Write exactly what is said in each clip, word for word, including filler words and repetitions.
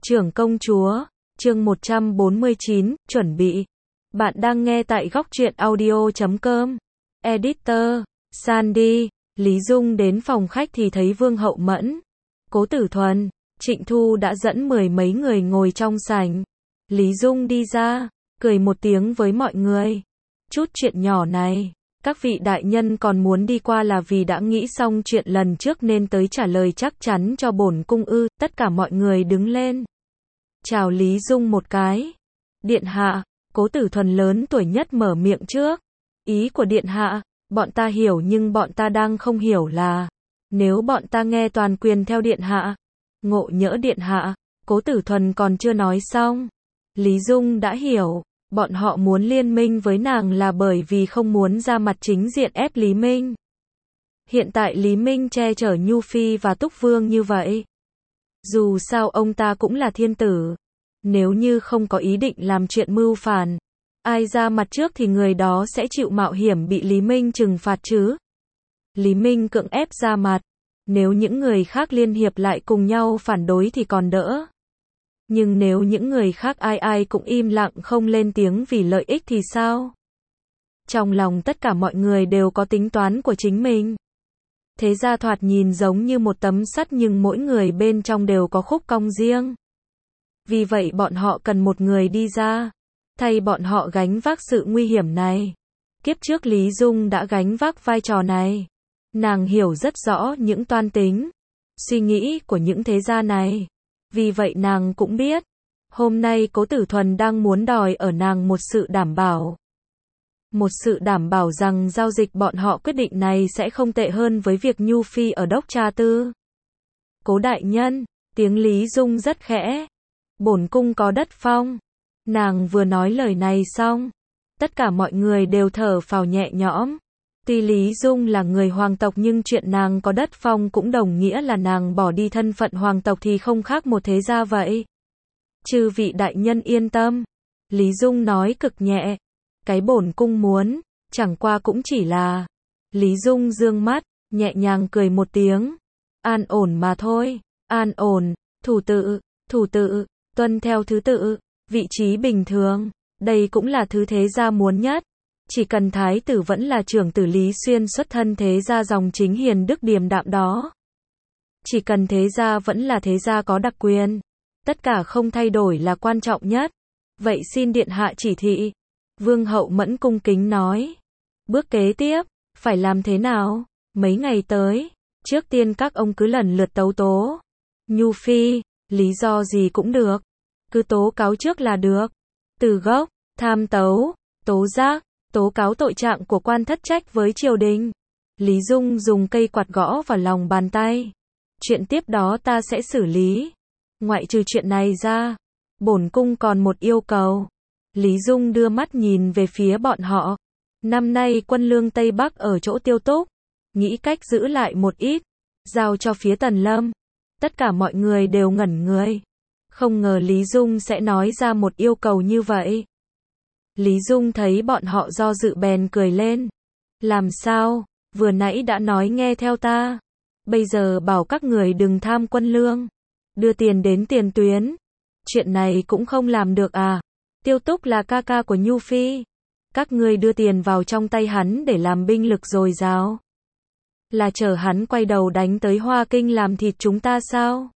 Trưởng công chúa, chương một trăm bốn mươi chín, chuẩn bị. Bạn đang nghe tại góc truyện audio chấm com. Editor, Sandy. Lý Dung đến phòng khách thì thấy Vương Hậu Mẫn, Cố Tử Thuần, Trịnh Thu đã dẫn mười mấy người ngồi trong sảnh. Lý Dung đi ra, cười một tiếng với mọi người. Chút chuyện nhỏ này, các vị đại nhân còn muốn đi qua là vì đã nghĩ xong chuyện lần trước nên tới trả lời chắc chắn cho bổn cung ư. Tất cả mọi người đứng lên, chào Lý Dung một cái. Điện hạ, Cố Tử Thuần lớn tuổi nhất mở miệng trước. Ý của điện hạ, bọn ta hiểu nhưng bọn ta đang không hiểu là, nếu bọn ta nghe toàn quyền theo điện hạ, ngộ nhỡ điện hạ. Cố Tử Thuần còn chưa nói xong, Lý Dung đã hiểu, bọn họ muốn liên minh với nàng là bởi vì không muốn ra mặt chính diện ép Lý Minh. Hiện tại Lý Minh che chở Nhu Phi và Túc Vương như vậy, dù sao ông ta cũng là thiên tử, nếu như không có ý định làm chuyện mưu phản, ai ra mặt trước thì người đó sẽ chịu mạo hiểm bị Lý Minh trừng phạt chứ. Lý Minh cưỡng ép ra mặt, nếu những người khác liên hiệp lại cùng nhau phản đối thì còn đỡ. Nhưng nếu những người khác ai ai cũng im lặng không lên tiếng vì lợi ích thì sao? Trong lòng tất cả mọi người đều có tính toán của chính mình. Thế ra thoạt nhìn giống như một tấm sắt nhưng mỗi người bên trong đều có khúc cong riêng. Vì vậy bọn họ cần một người đi ra, thay bọn họ gánh vác sự nguy hiểm này. Kiếp trước Lý Dung đã gánh vác vai trò này. Nàng hiểu rất rõ những toan tính, suy nghĩ của những thế gia này. Vì vậy nàng cũng biết, hôm nay Cố Tử Thuần đang muốn đòi ở nàng một sự đảm bảo. Một sự đảm bảo rằng giao dịch bọn họ quyết định này sẽ không tệ hơn với việc Nhu Phi ở Đốc Tra Tư. Cố đại nhân, tiếng Lý Dung rất khẽ. Bổn cung có đất phong. Nàng vừa nói lời này xong, tất cả mọi người đều thở phào nhẹ nhõm. Tuy Lý Dung là người hoàng tộc nhưng chuyện nàng có đất phong cũng đồng nghĩa là nàng bỏ đi thân phận hoàng tộc thì không khác một thế gia vậy. Chư vị đại nhân yên tâm, Lý Dung nói cực nhẹ. Cái bổn cung muốn, chẳng qua cũng chỉ là. Lý Dung dương mắt, nhẹ nhàng cười một tiếng. An ổn mà thôi, an ổn, thủ tự, thủ tự, tuân theo thứ tự, vị trí bình thường, đây cũng là thứ thế gia muốn nhất. Chỉ cần thái tử vẫn là trưởng tử Lý Xuyên xuất thân thế gia dòng chính hiền đức điềm đạm đó. Chỉ cần thế gia vẫn là thế gia có đặc quyền. Tất cả không thay đổi là quan trọng nhất. Vậy xin điện hạ chỉ thị. Vương Hậu Mẫn cung kính nói. Bước kế tiếp, phải làm thế nào? Mấy ngày tới, trước tiên các ông cứ lần lượt tấu tố. Nhu Phi, lý do gì cũng được. Cứ tố cáo trước là được. Từ gốc, tham tấu, tố giác, tố cáo tội trạng của quan thất trách với triều đình. Lý Dung dùng cây quạt gõ vào lòng bàn tay. Chuyện tiếp đó ta sẽ xử lý. Ngoại trừ chuyện này ra, bổn cung còn một yêu cầu. Lý Dung đưa mắt nhìn về phía bọn họ. Năm nay quân lương Tây Bắc ở chỗ Tiêu Túc, nghĩ cách giữ lại một ít, giao cho phía Tần Lâm. Tất cả mọi người đều ngẩn người. Không ngờ Lý Dung sẽ nói ra một yêu cầu như vậy. Lý Dung thấy bọn họ do dự bèn cười lên. Làm sao, vừa nãy đã nói nghe theo ta. Bây giờ bảo các người đừng tham quân lương, đưa tiền đến tiền tuyến. Chuyện này cũng không làm được à? Tiêu Túc là ca ca của Nhu Phi. Các ngươi đưa tiền vào trong tay hắn để làm binh lực dồi dào. Là chờ hắn quay đầu đánh tới Hoa Kinh làm thịt chúng ta sao?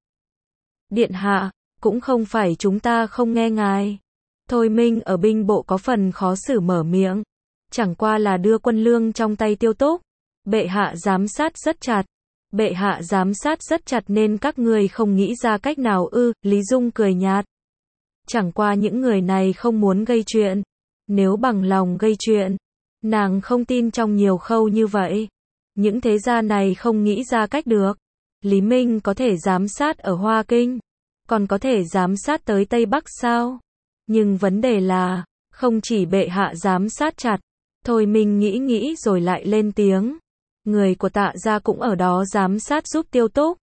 Điện hạ, cũng không phải chúng ta không nghe ngài. Thôi Minh ở binh bộ có phần khó xử mở miệng. Chẳng qua là đưa quân lương trong tay Tiêu Túc. Bệ hạ giám sát rất chặt. Bệ hạ giám sát rất chặt nên các ngươi không nghĩ ra cách nào ư? Lý Dung cười nhạt. Chẳng qua những người này không muốn gây chuyện. Nếu bằng lòng gây chuyện, nàng không tin trong nhiều khâu như vậy. Những thế gia này không nghĩ ra cách được. Lý Minh có thể giám sát ở Hoa Kinh, còn có thể giám sát tới Tây Bắc sao? Nhưng vấn đề là, không chỉ bệ hạ giám sát chặt. Thôi mình nghĩ nghĩ rồi lại lên tiếng. Người của Tạ gia cũng ở đó giám sát giúp Tiêu Túc.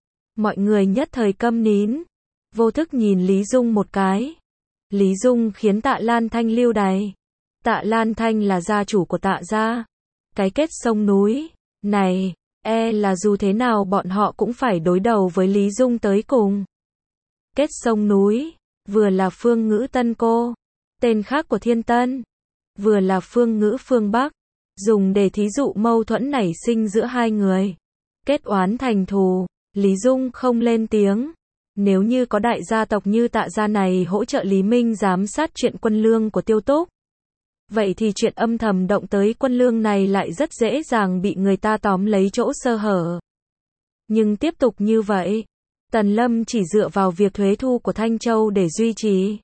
Mọi người nhất thời câm nín, vô thức nhìn Lý Dung một cái. Lý Dung khiến Tạ Lan Thanh lưu đày. Tạ Lan Thanh là gia chủ của Tạ gia. Cái kết sông núi này, e là dù thế nào bọn họ cũng phải đối đầu với Lý Dung tới cùng. kết sông núi, vừa là phương ngữ Tân Cô, tên khác của Thiên Tân, vừa là phương ngữ phương Bắc, dùng để thí dụ mâu thuẫn nảy sinh giữa hai người, kết oán thành thù. Lý Dung không lên tiếng. Nếu như có đại gia tộc như Tạ gia này hỗ trợ Lý Minh giám sát chuyện quân lương của Tiêu Túc, vậy thì chuyện âm thầm động tới quân lương này lại rất dễ dàng bị người ta tóm lấy chỗ sơ hở. Nhưng tiếp tục như vậy, Tần Lâm chỉ dựa vào việc thuế thu của Thanh Châu để duy trì,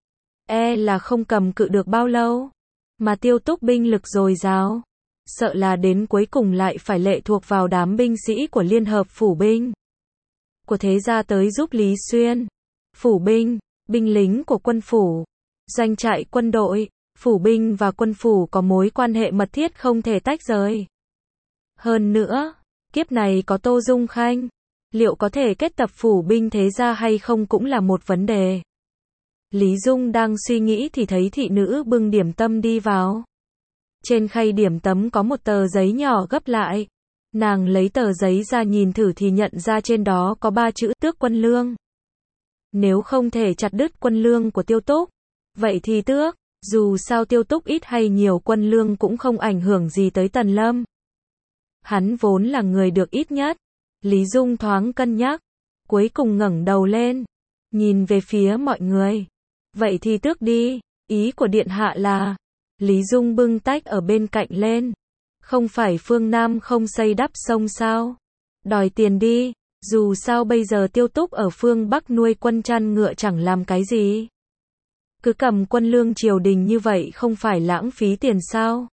e là không cầm cự được bao lâu. Mà Tiêu Túc binh lực dồi dào, sợ là đến cuối cùng lại phải lệ thuộc vào đám binh sĩ của Liên hợp phủ binh của thế gia tới giúp Lý Xuyên. Phủ binh, binh lính của quân phủ, doanh trại quân đội, phủ binh và quân phủ có mối quan hệ mật thiết không thể tách rời. Hơn nữa, kiếp này có Tô Dung Khanh, liệu có thể kết tập phủ binh thế gia hay không cũng là một vấn đề. Lý Dung đang suy nghĩ thì thấy thị nữ bưng điểm tâm đi vào. Trên khay điểm tâm có một tờ giấy nhỏ gấp lại. Nàng lấy tờ giấy ra nhìn thử thì nhận ra trên đó có ba chữ tước quân lương. Nếu không thể chặt đứt quân lương của Tiêu Túc, vậy thì tước, dù sao Tiêu Túc ít hay nhiều quân lương cũng không ảnh hưởng gì tới Tần Lâm. Hắn vốn là người được ít nhất. Lý Dung thoáng cân nhắc, cuối cùng ngẩng đầu lên, nhìn về phía mọi người. Vậy thì tước đi, ý của điện hạ là. Lý Dung bưng tách ở bên cạnh lên. Không phải phương Nam không xây đắp sông sao? Đòi tiền đi, dù sao bây giờ Tiêu Túc ở phương Bắc nuôi quân chăn ngựa chẳng làm cái gì. Cứ cầm quân lương triều đình như vậy không phải lãng phí tiền sao?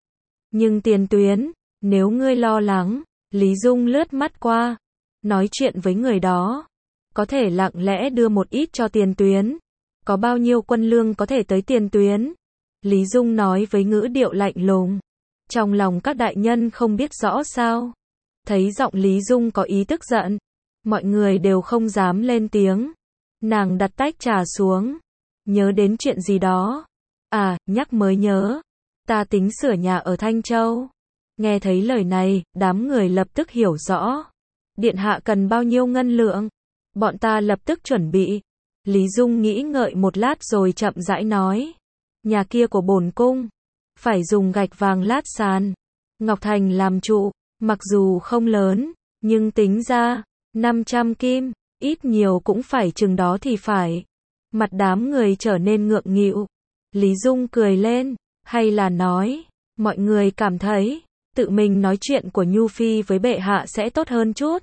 Nhưng Tiền Tuyến, nếu ngươi lo lắng, Lý Dung lướt mắt qua, nói chuyện với người đó, có thể lặng lẽ đưa một ít cho Tiền Tuyến. Có bao nhiêu quân lương có thể tới Tiền Tuyến? Lý Dung nói với ngữ điệu lạnh lùng. Trong lòng các đại nhân không biết rõ sao? Thấy giọng Lý Dung có ý tức giận, mọi người đều không dám lên tiếng. Nàng đặt tách trà xuống, nhớ đến chuyện gì đó. À, nhắc mới nhớ, ta tính sửa nhà ở Thanh Châu. Nghe thấy lời này, đám người lập tức hiểu rõ. Điện hạ cần bao nhiêu ngân lượng? Bọn ta lập tức chuẩn bị. Lý Dung nghĩ ngợi một lát rồi chậm rãi nói. Nhà kia của bổn cung, phải dùng gạch vàng lát sàn, ngọc thành làm trụ, mặc dù không lớn, nhưng tính ra, năm trăm kim, ít nhiều cũng phải chừng đó thì phải. Mặt đám người trở nên ngượng nghịu. Lý Dung cười lên, hay là nói, mọi người cảm thấy, tự mình nói chuyện của Nhu Phi với bệ hạ sẽ tốt hơn chút.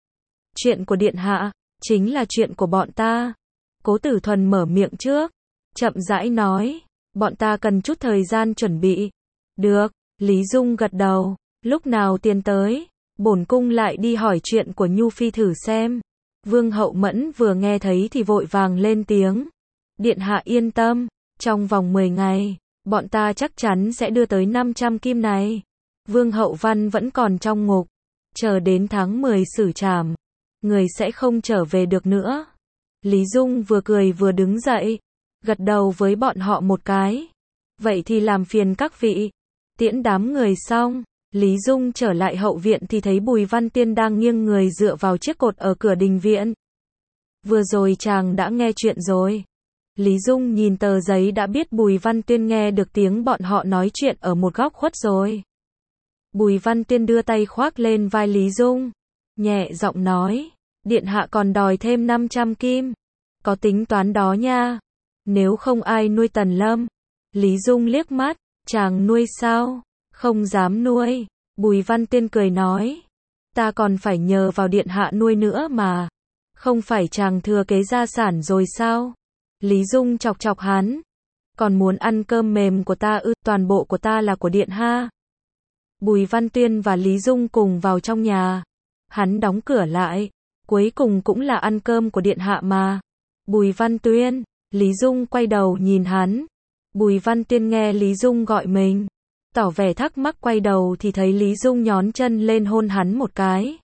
Chuyện của điện hạ, chính là chuyện của bọn ta. Cố Tử Thuần mở miệng trước, chậm rãi nói, bọn ta cần chút thời gian chuẩn bị. Được, Lý Dung gật đầu, lúc nào tiền tới, bổn cung lại đi hỏi chuyện của Nhu Phi thử xem. Vương Hậu Mẫn vừa nghe thấy thì vội vàng lên tiếng. Điện hạ yên tâm, trong vòng mười ngày, bọn ta chắc chắn sẽ đưa tới năm trăm kim này. Vương Hậu Văn vẫn còn trong ngục, chờ đến tháng mười xử trảm, người sẽ không trở về được nữa. Lý Dung vừa cười vừa đứng dậy, gật đầu với bọn họ một cái. Vậy thì làm phiền các vị. Tiễn đám người xong, Lý Dung trở lại hậu viện thì thấy Bùi Văn Tiên đang nghiêng người dựa vào chiếc cột ở cửa đình viện. Vừa rồi chàng đã nghe chuyện rồi. Lý Dung nhìn tờ giấy đã biết Bùi Văn Tiên nghe được tiếng bọn họ nói chuyện ở một góc khuất rồi. Bùi Văn Tiên đưa tay khoác lên vai Lý Dung, nhẹ giọng nói, điện hạ còn đòi thêm năm trăm kim. Có tính toán đó nha. Nếu không ai nuôi Tần Lâm. Lý Dung liếc mắt, chàng nuôi sao? Không dám nuôi. Bùi Văn Tiên cười nói, ta còn phải nhờ vào điện hạ nuôi nữa mà. Không phải chàng thừa kế gia sản rồi sao? Lý Dung chọc chọc hắn. Còn muốn ăn cơm mềm của ta ư? Toàn bộ của ta là của điện ha. Bùi Văn Tuyên và Lý Dung cùng vào trong nhà. Hắn đóng cửa lại. Cuối cùng cũng là ăn cơm của điện hạ mà. Bùi Văn Tuyên. Lý Dung quay đầu nhìn hắn. Bùi Văn Tiên nghe Lý Dung gọi mình, tỏ vẻ thắc mắc, quay đầu thì thấy Lý Dung nhón chân lên hôn hắn một cái.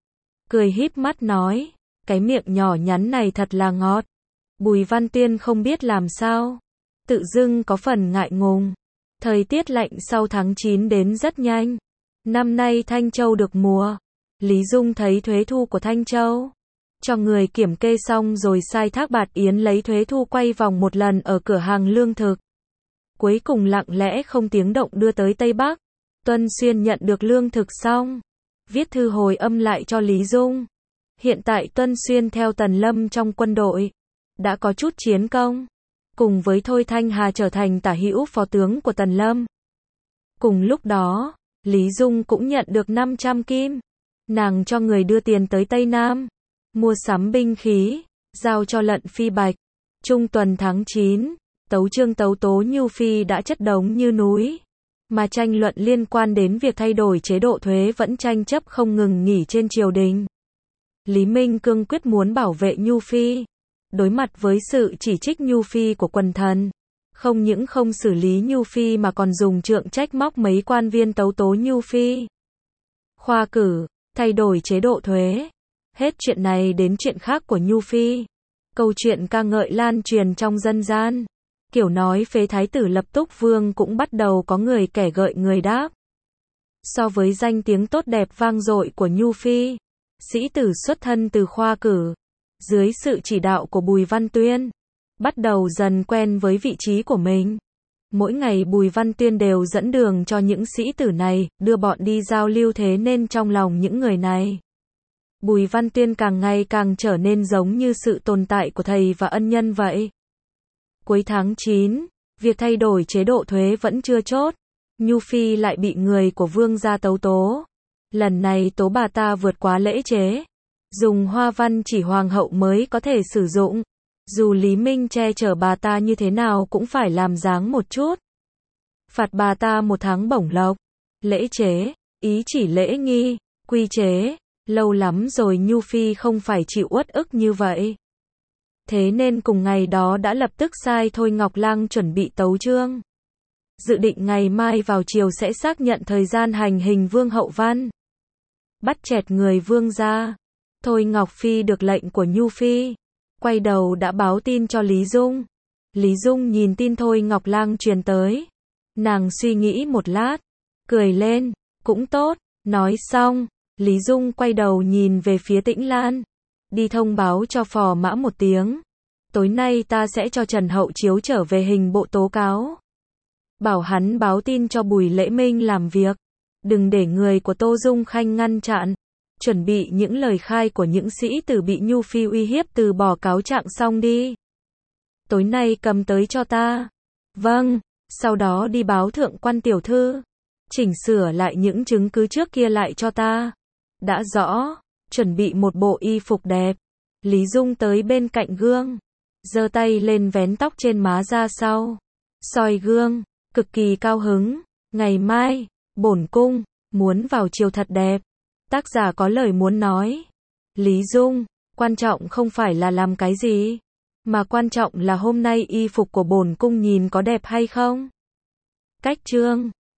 Cười híp mắt nói, cái miệng nhỏ nhắn này thật là ngọt. Bùi Văn Tiên không biết làm sao, tự dưng có phần ngại ngùng. Thời tiết lạnh sau tháng chín đến rất nhanh. Năm nay Thanh Châu được mùa. Lý Dung thấy thuế thu của Thanh Châu cho người kiểm kê xong rồi sai Thác Bạt Yến lấy thuế thu quay vòng một lần ở cửa hàng lương thực. Cuối cùng lặng lẽ không tiếng động đưa tới Tây Bắc. Tuân Xuyên nhận được lương thực xong, viết thư hồi âm lại cho Lý Dung. Hiện tại Tuân Xuyên theo Tần Lâm trong quân đội, đã có chút chiến công, cùng với Thôi Thanh Hà trở thành tả hữu phó tướng của Tần Lâm. Cùng lúc đó, Lý Dung cũng nhận được năm trăm kim. Nàng cho người đưa tiền tới Tây Nam, mua sắm binh khí, giao cho Lận Phi Bạch. Trung tuần tháng chín, Tấu Chương Tấu Tố Nhu Phi đã chất đống như núi. Mà tranh luận liên quan đến việc thay đổi chế độ thuế vẫn tranh chấp không ngừng nghỉ trên triều đình. Lý Minh cương quyết muốn bảo vệ Nhu Phi. Đối mặt với sự chỉ trích Nhu Phi của quần thần, không những không xử lý Nhu Phi mà còn dùng trượng trách móc mấy quan viên tấu tố Nhu Phi. Khoa cử, thay đổi chế độ thuế. Hết chuyện này đến chuyện khác của Nhu Phi. Câu chuyện ca ngợi lan truyền trong dân gian. Kiểu nói phế thái tử lập Túc Vương cũng bắt đầu có người kẻ gợi người đáp. So với danh tiếng tốt đẹp vang dội của Nhu Phi, sĩ tử xuất thân từ khoa cử, dưới sự chỉ đạo của Bùi Văn Tuyên, bắt đầu dần quen với vị trí của mình. Mỗi ngày Bùi Văn Tuyên đều dẫn đường cho những sĩ tử này, đưa bọn đi giao lưu, thế nên trong lòng những người này, Bùi Văn Tuyên càng ngày càng trở nên giống như sự tồn tại của thầy và ân nhân vậy. Cuối tháng chín, việc thay đổi chế độ thuế vẫn chưa chốt. Nhu Phi lại bị người của Vương gia tấu tố. Lần này tố bà ta vượt quá lễ chế, dùng hoa văn chỉ hoàng hậu mới có thể sử dụng. Dù Lý Minh che chở bà ta như thế nào cũng phải làm dáng một chút. Phạt bà ta một tháng bổng lộc. Lễ chế, ý chỉ lễ nghi, quy chế. Lâu lắm rồi Nhu Phi không phải chịu uất ức như vậy. Thế nên cùng ngày đó đã lập tức sai Thôi Ngọc Lang chuẩn bị tấu chương. Dự định ngày mai vào chiều sẽ xác nhận thời gian hành hình Vương Hậu Văn. Bắt chẹt người Vương ra. Thôi Ngọc Phi được lệnh của Nhu Phi, quay đầu đã báo tin cho Lý Dung. Lý Dung nhìn tin Thôi Ngọc Lang truyền tới. Nàng suy nghĩ một lát, cười lên, cũng tốt. Nói xong, Lý Dung quay đầu nhìn về phía Tĩnh Lan. Đi thông báo cho Phò Mã một tiếng. Tối nay ta sẽ cho Trần Hậu Chiếu trở về hình bộ tố cáo. Bảo hắn báo tin cho Bùi Lễ Minh làm việc. Đừng để người của Tô Dung Khanh ngăn chặn. Chuẩn bị những lời khai của những sĩ tử bị Nhu Phi uy hiếp từ bỏ cáo trạng xong đi. Tối nay cầm tới cho ta. Vâng, sau đó đi báo thượng quan tiểu thư. Chỉnh sửa lại những chứng cứ trước kia lại cho ta. Đã rõ, chuẩn bị một bộ y phục đẹp. Lý Dung tới bên cạnh gương, giơ tay lên vén tóc trên má ra sau. Soi gương, cực kỳ cao hứng. Ngày mai, bổn cung muốn vào chiều thật đẹp. Tác giả có lời muốn nói. Lý Dung, quan trọng không phải là làm cái gì, mà quan trọng là hôm nay y phục của bổn cung nhìn có đẹp hay không. Cách chương